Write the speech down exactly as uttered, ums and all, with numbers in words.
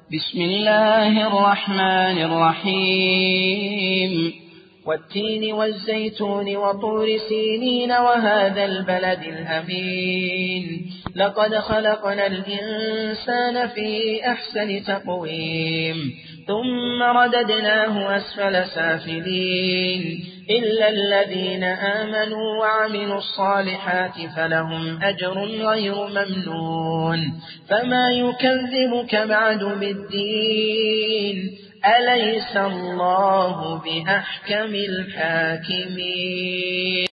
بسم الله الرحمن الرحيم والتين والزيتون وطور سينين وهذا البلد الأمين لقد خلقنا الإنسان في أحسن تقويم ثم رددناه أسفل سافلين إلا الذين آمنوا وعملوا الصالحات فلهم أجر غير ممنون فما يكذبك بعد بالدين أليس الله بأحكم الحاكمين.